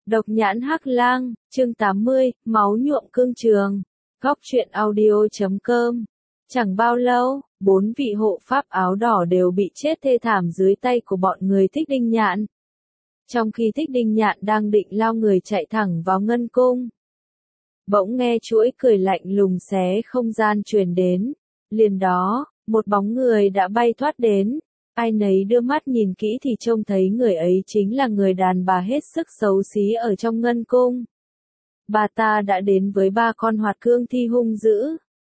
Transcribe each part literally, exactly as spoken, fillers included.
Độc nhãn hắc lang, chương tám mươi, máu nhuộm cương trường. Góc truyện audio.com. Chẳng bao lâu, bốn vị hộ pháp áo đỏ đều bị chết thê thảm dưới tay của bọn người Thích Đinh Nhạn. Trong khi Thích Đinh Nhạn đang định lao người chạy thẳng vào ngân cung, bỗng nghe chuỗi cười lạnh lùng xé không gian truyền đến. Liền đó, một bóng người đã bay thoát đến. Ai nấy đưa mắt nhìn kỹ thì trông thấy người ấy chính là người đàn bà hết sức xấu xí ở trong ngân cung. Bà ta đã đến với ba con hoạt cương thi hung dữ.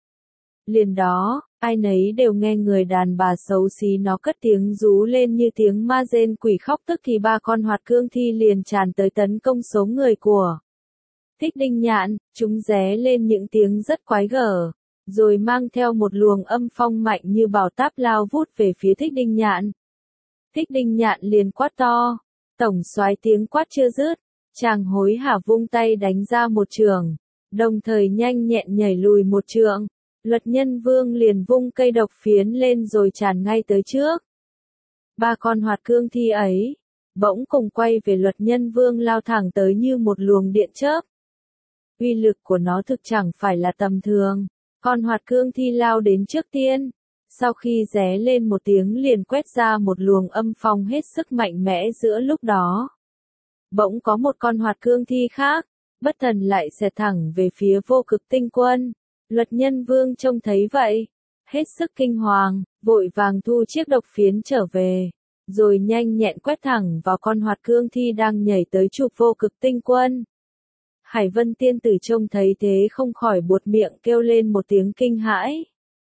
Liền đó, ai nấy đều nghe người đàn bà xấu xí nó cất tiếng rú lên như tiếng ma rên quỷ khóc, tức thì ba con hoạt cương thi liền tràn tới tấn công số người của Thích Đinh Nhạn. Chúng ré lên những tiếng rất quái gở, rồi mang theo một luồng âm phong mạnh như bảo táp lao vút về phía Thích Đinh Nhạn. Thích Đinh Nhạn liền quát to. Tổng soái tiếng quát chưa dứt, chàng hối hả vung tay đánh ra một trường, đồng thời nhanh nhẹn nhảy lùi một trượng. Luật Nhân Vương liền vung cây độc phiến lên rồi tràn ngay tới trước. Ba con hoạt cương thi ấy bỗng cùng quay về Luật Nhân Vương lao thẳng tới như một luồng điện chớp. Uy lực của nó thực chẳng phải là tầm thường. Con hoạt cương thi lao đến trước tiên, sau khi ré lên một tiếng liền quét ra một luồng âm phong hết sức mạnh mẽ. Giữa lúc đó, bỗng có một con hoạt cương thi khác, bất thần lại xẹt thẳng về phía Vô Cực Tinh Quân. Luật Nhân Vương trông thấy vậy, hết sức kinh hoàng, vội vàng thu chiếc độc phiến trở về, rồi nhanh nhẹn quét thẳng vào con hoạt cương thi đang nhảy tới chụp Vô Cực Tinh Quân. Hải Vân tiên tử trông thấy thế không khỏi buột miệng kêu lên một tiếng kinh hãi.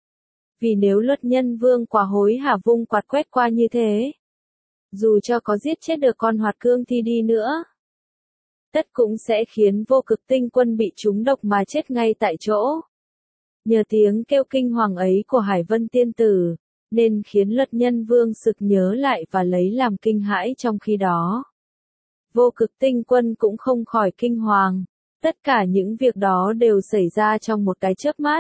Vì nếu Luật Nhân Vương quả hối hả vung quạt quét qua như thế, dù cho có giết chết được con hoạt cương thi đi nữa, tất cũng sẽ khiến Vô Cực Tinh Quân bị trúng độc mà chết ngay tại chỗ. Nhờ tiếng kêu kinh hoàng ấy của Hải Vân tiên tử, nên khiến Luật Nhân Vương sực nhớ lại và lấy làm kinh hãi. Trong khi đó, Vô Cực Tinh Quân cũng không khỏi kinh hoàng. Tất cả những việc đó đều xảy ra trong một cái chớp mắt.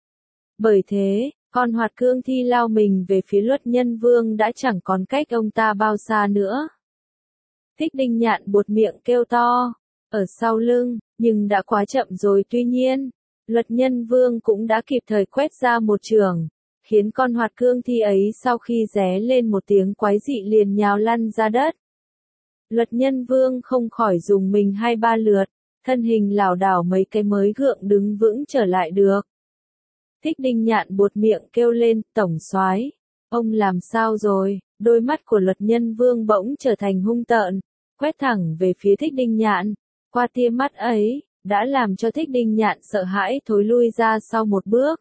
Bởi thế, con hoạt cương thi lao mình về phía Luật Nhân Vương đã chẳng còn cách ông ta bao xa nữa. Thích Đinh Nhạn buột miệng kêu to, ở sau lưng, nhưng đã quá chậm rồi. Tuy nhiên, Luật Nhân Vương cũng đã kịp thời quét ra một trường, khiến con hoạt cương thi ấy sau khi ré lên một tiếng quái dị liền nhào lăn ra đất. Luật Nhân Vương không khỏi dùng mình hai ba lượt, thân hình lảo đảo mấy cái mới gượng đứng vững trở lại được. Thích Đinh Nhạn buột miệng kêu lên, tổng soái, ông làm sao rồi? Đôi mắt của Luật Nhân Vương bỗng trở thành hung tợn, quét thẳng về phía Thích Đinh Nhạn. Qua tia mắt ấy, đã làm cho Thích Đinh Nhạn sợ hãi thối lui ra sau một bước.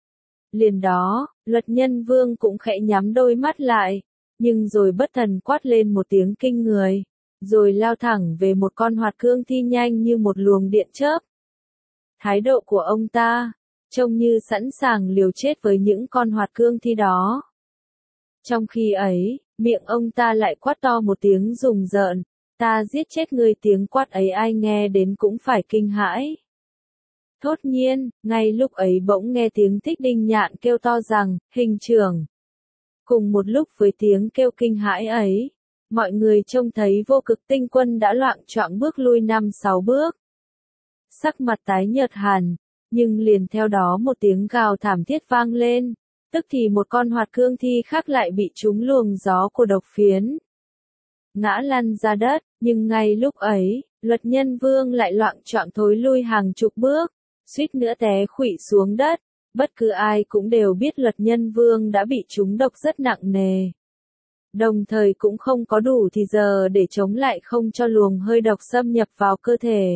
Liền đó, Luật Nhân Vương cũng khẽ nhắm đôi mắt lại, nhưng rồi bất thần quát lên một tiếng kinh người, rồi lao thẳng về một con hoạt cương thi nhanh như một luồng điện chớp. Thái độ của ông ta trông như sẵn sàng liều chết với những con hoạt cương thi đó. Trong khi ấy, miệng ông ta lại quát to một tiếng rùng rợn, ta giết chết ngươi. Tiếng quát ấy ai nghe đến cũng phải kinh hãi. Thốt nhiên, ngay lúc ấy bỗng nghe tiếng Thích Đinh Nhạn kêu to rằng, hình trưởng. Cùng một lúc với tiếng kêu kinh hãi ấy, mọi người trông thấy Vô Cực Tinh Quân đã loạng choạng bước lui năm sáu bước. Sắc mặt tái nhợt hẳn, nhưng liền theo đó một tiếng gào thảm thiết vang lên, tức thì một con hoạt cương thi khác lại bị trúng luồng gió của độc phiến, ngã lăn ra đất. Nhưng ngay lúc ấy, Luật Nhân Vương lại loạng choạng thối lui hàng chục bước, suýt nữa té khuỵu xuống đất. Bất cứ ai cũng đều biết Luật Nhân Vương đã bị trúng độc rất nặng nề, đồng thời cũng không có đủ thì giờ để chống lại không cho luồng hơi độc xâm nhập vào cơ thể.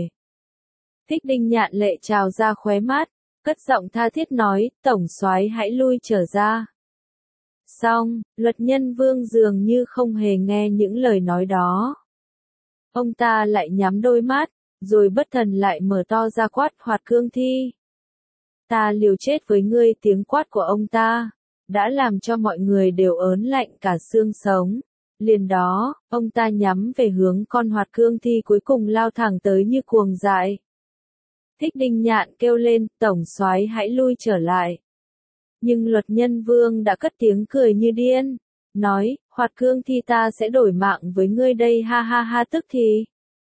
Thích Đinh Nhạn lệ trào ra khóe mắt, cất giọng tha thiết nói, tổng soái hãy lui trở ra. Xong, Luật Nhân Vương dường như không hề nghe những lời nói đó. Ông ta lại nhắm đôi mắt, rồi bất thần lại mở to ra quát hoạt cương thi. Ta liều chết với ngươi. Tiếng quát của ông ta đã làm cho mọi người đều ớn lạnh cả xương sống. Liền đó, ông ta nhắm về hướng con hoạt cương thi cuối cùng lao thẳng tới như cuồng dại. Thích Đinh Nhạn kêu lên, tổng soái hãy lui trở lại. Nhưng Luật Nhân Vương đã cất tiếng cười như điên, nói, hoạt cương thi ta sẽ đổi mạng với ngươi đây, ha ha ha. Tức thì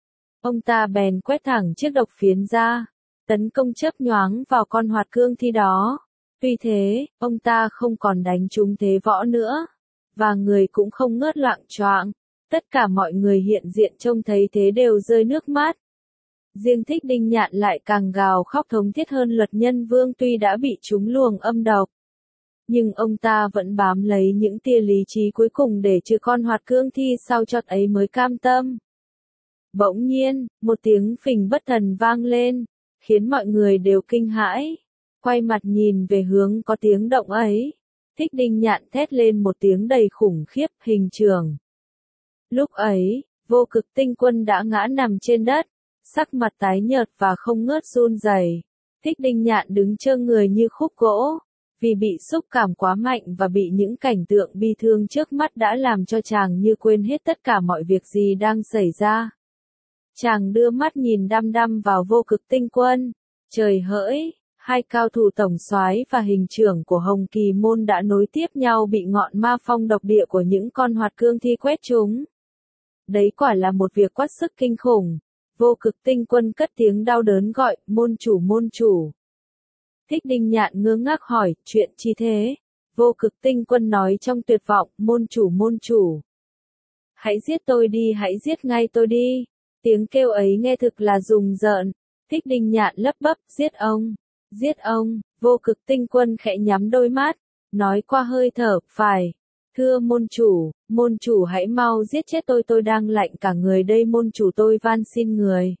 ông ta bèn quét thẳng chiếc độc phiến ra, tấn công chớp nhoáng vào con hoạt cương thi đó. Tuy thế, ông ta không còn đánh trúng thế võ nữa, và người cũng không ngớt loạng choạng. Tất cả mọi người hiện diện trông thấy thế đều rơi nước mắt. Riêng Thích Đinh Nhạn lại càng gào khóc thống thiết hơn Luật Nhân Vương, tuy đã bị trúng luồng âm độc. Nhưng ông ta vẫn bám lấy những tia lý trí cuối cùng để trừ con hoạt cương thi sau chót ấy mới cam tâm. Bỗng nhiên, một tiếng phình bất thần vang lên, khiến mọi người đều kinh hãi. Quay mặt nhìn về hướng có tiếng động ấy, Thích Đinh Nhạn thét lên một tiếng đầy khủng khiếp, hình trường. Lúc ấy, Vô Cực Tinh Quân đã ngã nằm trên đất, sắc mặt tái nhợt và không ngớt run rẩy. Thích Đinh Nhạn đứng trơ người như khúc gỗ, vì bị xúc cảm quá mạnh và bị những cảnh tượng bi thương trước mắt đã làm cho chàng như quên hết tất cả mọi việc gì đang xảy ra. Chàng đưa mắt nhìn đăm đăm vào Vô Cực Tinh Quân. Trời hỡi, hai cao thủ tổng soái và hình trưởng của Hồng Kỳ môn đã nối tiếp nhau bị ngọn ma phong độc địa của những con hoạt cương thi quét trúng. Đấy quả là một việc quá sức kinh khủng. Vô Cực Tinh Quân cất tiếng đau đớn gọi, môn chủ môn chủ. Thích Đinh Nhạn ngơ ngác hỏi, chuyện chi thế? Vô Cực Tinh Quân nói trong tuyệt vọng, môn chủ môn chủ. Hãy giết tôi đi, hãy giết ngay tôi đi. Tiếng kêu ấy nghe thực là rùng rợn. Thích Đinh Nhạn lấp bấp, giết ông, giết ông. Vô Cực Tinh Quân khẽ nhắm đôi mắt, nói qua hơi thở, phải. Thưa môn chủ, môn chủ hãy mau giết chết tôi, tôi đang lạnh cả người đây, môn chủ tôi van xin người.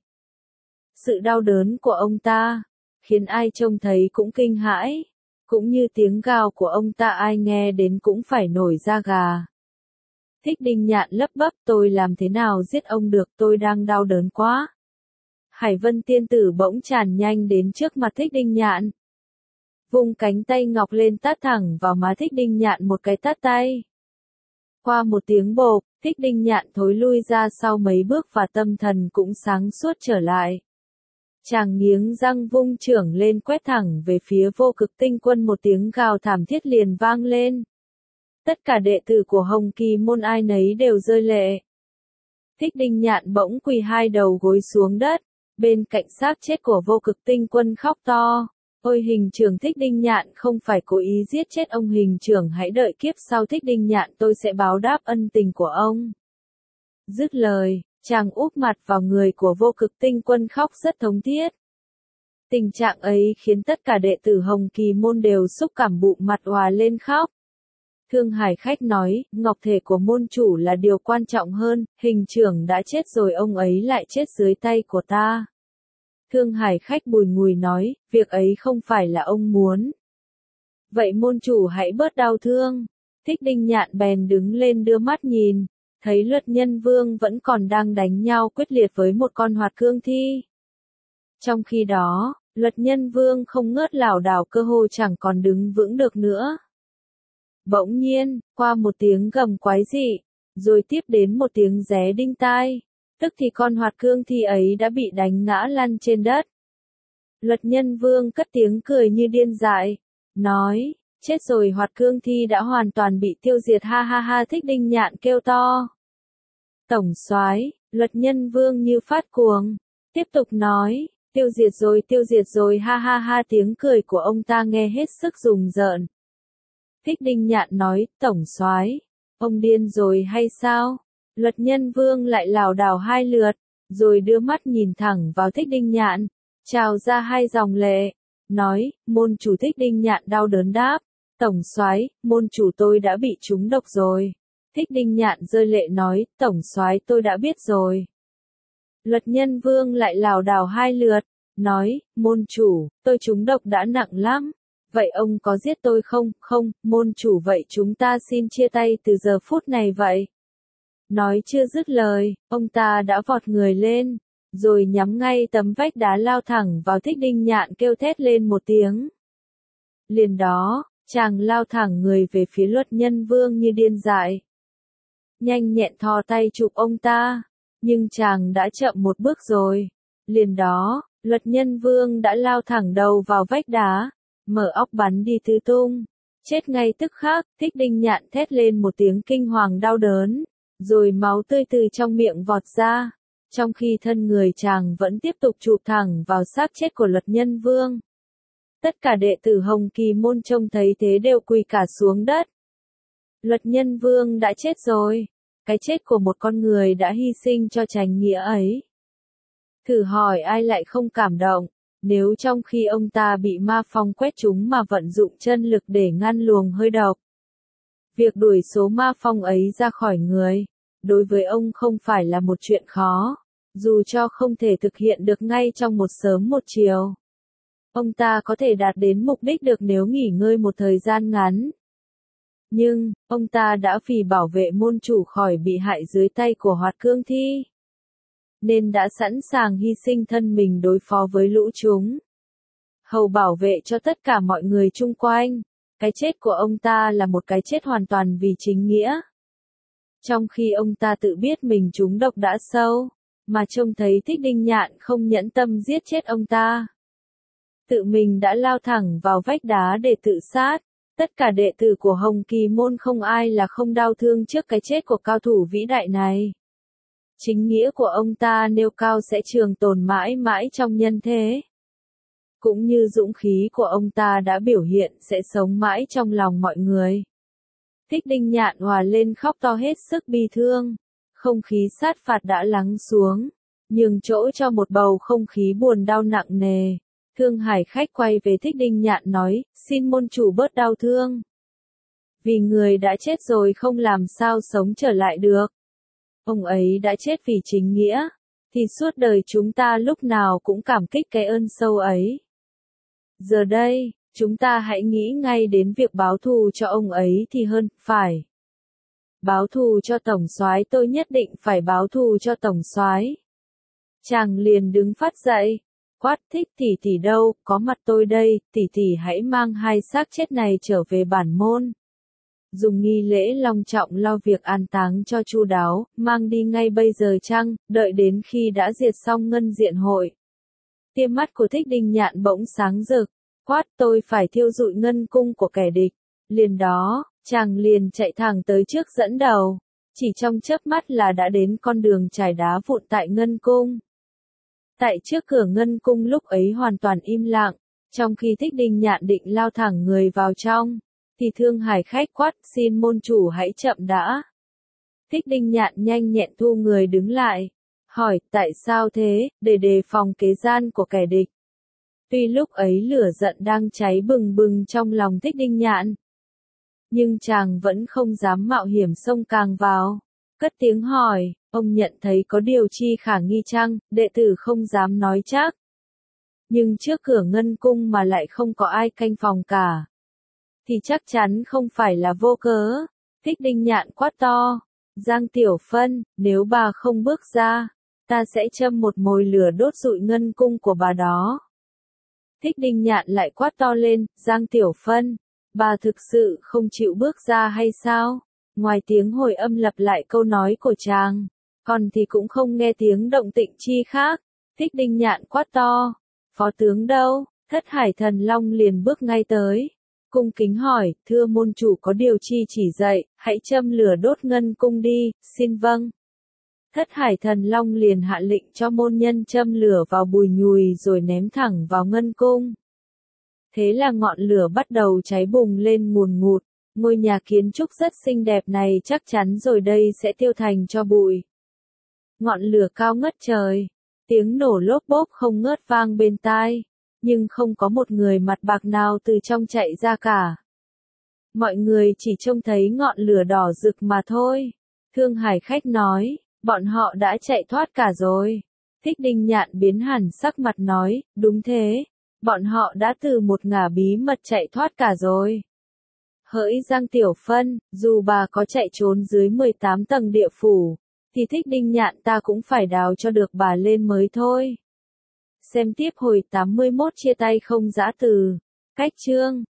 Sự đau đớn của ông ta, khiến ai trông thấy cũng kinh hãi, cũng như tiếng gào của ông ta ai nghe đến cũng phải nổi da gà. Thích Đinh Nhạn lấp bấp, tôi làm thế nào giết ông được, tôi đang đau đớn quá. Hải Vân tiên tử bỗng tràn nhanh đến trước mặt Thích Đinh Nhạn. Vung cánh tay ngọc lên tát thẳng vào má Thích Đinh Nhạn một cái tát tay. Qua một tiếng bộp, Thích Đinh Nhạn thối lui ra sau mấy bước và tâm thần cũng sáng suốt trở lại. Chàng nghiến răng vung chưởng lên quét thẳng về phía Vô Cực Tinh Quân, một tiếng gào thảm thiết liền vang lên. Tất cả đệ tử của Hồng Kỳ môn ai nấy đều rơi lệ. Thích Đinh Nhạn bỗng quỳ hai đầu gối xuống đất, bên cạnh xác chết của Vô Cực Tinh Quân khóc to. Ôi hình trưởng Thích Đinh Nhạn không phải cố ý giết chết ông, hình trưởng hãy đợi kiếp sau Thích Đinh Nhạn tôi sẽ báo đáp ân tình của ông. Dứt lời, chàng úp mặt vào người của Vô Cực Tinh Quân khóc rất thống thiết. Tình trạng ấy khiến tất cả đệ tử Hồng Kỳ môn đều xúc cảm bụng mặt òa lên khóc. Thương Hải Khách nói, ngọc thể của môn chủ là điều quan trọng hơn, hình trưởng đã chết rồi ông ấy lại chết dưới tay của ta. Thương Hải Khách bùi ngùi nói, việc ấy không phải là ông muốn. Vậy môn chủ hãy bớt đau thương. Thích Đinh Nhạn bèn đứng lên đưa mắt nhìn, thấy Luật Nhân Vương vẫn còn đang đánh nhau quyết liệt với một con hoạt cương thi. Trong khi đó, Luật Nhân Vương không ngớt lảo đảo, cơ hồ chẳng còn đứng vững được nữa. Bỗng nhiên, qua một tiếng gầm quái dị, rồi tiếp đến một tiếng ré đinh tai, tức thì con hoạt cương thi ấy đã bị đánh ngã lăn trên đất. Luật Nhân Vương cất tiếng cười như điên dại, nói, chết rồi, hoạt cương thi đã hoàn toàn bị tiêu diệt, ha ha ha. Thích Đinh Nhạn kêu to. Tổng soái, Luật Nhân Vương như phát cuồng, tiếp tục nói, tiêu diệt rồi, tiêu diệt rồi, ha ha ha. Tiếng cười của ông ta nghe hết sức rùng rợn. Thích Đinh Nhạn nói, tổng soái, ông điên rồi hay sao? Luật Nhân Vương lại lảo đảo hai lượt, rồi đưa mắt nhìn thẳng vào Thích Đinh Nhạn, trào ra hai dòng lệ, nói, môn chủ. Thích Đinh Nhạn đau đớn đáp, tổng soái, môn chủ tôi đã bị trúng độc rồi. Thích Đinh Nhạn rơi lệ nói, tổng soái tôi đã biết rồi. Luật Nhân Vương lại lảo đảo hai lượt, nói, môn chủ, tôi trúng độc đã nặng lắm. Vậy ông có giết tôi không? Không, môn chủ, vậy chúng ta xin chia tay từ giờ phút này vậy. Nói chưa dứt lời, ông ta đã vọt người lên, rồi nhắm ngay tấm vách đá lao thẳng vào Thích Đinh Nhạn, kêu thét lên một tiếng. Liền đó, chàng lao thẳng người về phía Luật Nhân Vương như điên dại. Nhanh nhẹn thò tay chụp ông ta, nhưng chàng đã chậm một bước rồi. Liền đó, Luật Nhân Vương đã lao thẳng đầu vào vách đá, mở óc bắn đi tứ tung, chết ngay tức khắc. Thích Đinh Nhạn thét lên một tiếng kinh hoàng đau đớn, rồi máu tươi từ trong miệng vọt ra. trong khi thân người chàng vẫn tiếp tục chụp thẳng vào xác chết của Luật Nhân Vương. Tất cả đệ tử Hồng Kỳ môn trông thấy thế đều quỳ cả xuống đất. Luật Nhân Vương đã chết rồi, cái chết của một con người đã hy sinh cho chánh nghĩa ấy. Thử hỏi ai lại không cảm động, nếu trong khi ông ta bị ma phong quét trúng mà vận dụng chân lực để ngăn luồng hơi độc. Việc đuổi số ma phong ấy ra khỏi người, đối với ông không phải là một chuyện khó, dù cho không thể thực hiện được ngay trong một sớm một chiều. Ông ta có thể đạt đến mục đích được nếu nghỉ ngơi một thời gian ngắn. Nhưng, ông ta đã vì bảo vệ môn chủ khỏi bị hại dưới tay của Hoạt Cương Thi, nên đã sẵn sàng hy sinh thân mình đối phó với lũ chúng, hầu bảo vệ cho tất cả mọi người chung quanh. Cái chết của ông ta là một cái chết hoàn toàn vì chính nghĩa. Trong khi ông ta tự biết mình trúng độc đã sâu, mà trông thấy Thích Đinh Nhạn không nhẫn tâm giết chết ông ta, tự mình đã lao thẳng vào vách đá để tự sát. Tất cả đệ tử của Hồng Kỳ môn không ai là không đau thương trước cái chết của cao thủ vĩ đại này. Chính nghĩa của ông ta nêu cao sẽ trường tồn mãi mãi trong nhân thế. Cũng như dũng khí của ông ta đã biểu hiện sẽ sống mãi trong lòng mọi người. Thích Đinh Nhạn hòa lên khóc to hết sức bi thương. Không khí sát phạt đã lắng xuống, nhường chỗ cho một bầu không khí buồn đau nặng nề. Thương Hải Khách quay về Thích Đinh Nhạn nói, xin môn chủ bớt đau thương. Vì người đã chết rồi không làm sao sống trở lại được. Ông ấy đã chết vì chính nghĩa, thì suốt đời chúng ta lúc nào cũng cảm kích cái ơn sâu ấy. Giờ đây, chúng ta hãy nghĩ ngay đến việc báo thù cho ông ấy thì hơn, phải. Báo thù cho tổng soái, tôi nhất định phải báo thù cho tổng soái. Chàng liền đứng phát dậy, quát, Thích tỷ tỷ đâu, có mặt tôi đây, tỷ tỷ hãy mang hai xác chết này trở về bản môn. Dùng nghi lễ long trọng lo việc an táng cho chu đáo, mang đi ngay bây giờ chăng, đợi đến khi đã diệt xong ngân diện hội. Tia mắt của Thích Đinh Nhạn bỗng sáng rực, quát, tôi phải thiêu rụi ngân cung của kẻ địch. Liền đó, chàng liền chạy thẳng tới trước dẫn đầu, chỉ trong chớp mắt là đã đến con đường trải đá vụn tại ngân cung. Tại trước cửa ngân cung lúc ấy hoàn toàn im lặng, trong khi Thích Đinh Nhạn định lao thẳng người vào trong, thì Thương Hải Khách quát, xin môn chủ hãy chậm đã. Thích Đinh Nhạn nhanh nhẹn thu người đứng lại, hỏi, tại sao thế, để đề phòng kế gian của kẻ địch. Tuy lúc ấy lửa giận đang cháy bừng bừng trong lòng Thích Đinh Nhạn, nhưng chàng vẫn không dám mạo hiểm xông càng vào. Cất tiếng hỏi, ông nhận thấy có điều chi khả nghi chăng, đệ tử không dám nói chắc. Nhưng trước cửa ngân cung mà lại không có ai canh phòng cả, thì chắc chắn không phải là vô cớ. Thích Đinh Nhạn quát to, Giang Tiểu Phân, nếu bà không bước ra, ta sẽ châm một mồi lửa đốt rụi ngân cung của bà đó. Thích Đinh Nhạn lại quát to lên, Giang Tiểu Phân, bà thực sự không chịu bước ra hay sao? Ngoài tiếng hồi âm lặp lại câu nói của chàng, còn thì cũng không nghe tiếng động tĩnh chi khác. Thích Đinh Nhạn quát to, phó tướng đâu? Thất Hải Thần Long liền bước ngay tới, cung kính hỏi, thưa môn chủ có điều chi chỉ dạy, hãy châm lửa đốt ngân cung đi, xin vâng. Thất Hải Thần Long liền hạ lệnh cho môn nhân châm lửa vào bùi nhùi rồi ném thẳng vào ngân cung. Thế là ngọn lửa bắt đầu cháy bùng lên ngùn ngụt, ngôi nhà kiến trúc rất xinh đẹp này chắc chắn rồi đây sẽ tiêu thành tro bụi. Ngọn lửa cao ngất trời, tiếng nổ lốp bốp không ngớt vang bên tai, nhưng không có một người mặt bạc nào từ trong chạy ra cả. Mọi người chỉ trông thấy ngọn lửa đỏ rực mà thôi. Thương Hải Khách nói, bọn họ đã chạy thoát cả rồi. Thích Đinh Nhạn biến hẳn sắc mặt nói, đúng thế, bọn họ đã từ một ngả bí mật chạy thoát cả rồi. Hỡi Giang Tiểu Phân, dù bà có chạy trốn dưới mười tám tầng địa phủ, thì Thích Đinh Nhạn ta cũng phải đào cho được bà lên mới thôi. Xem tiếp hồi tám mươi mốt chia tay không giã từ. Cách chương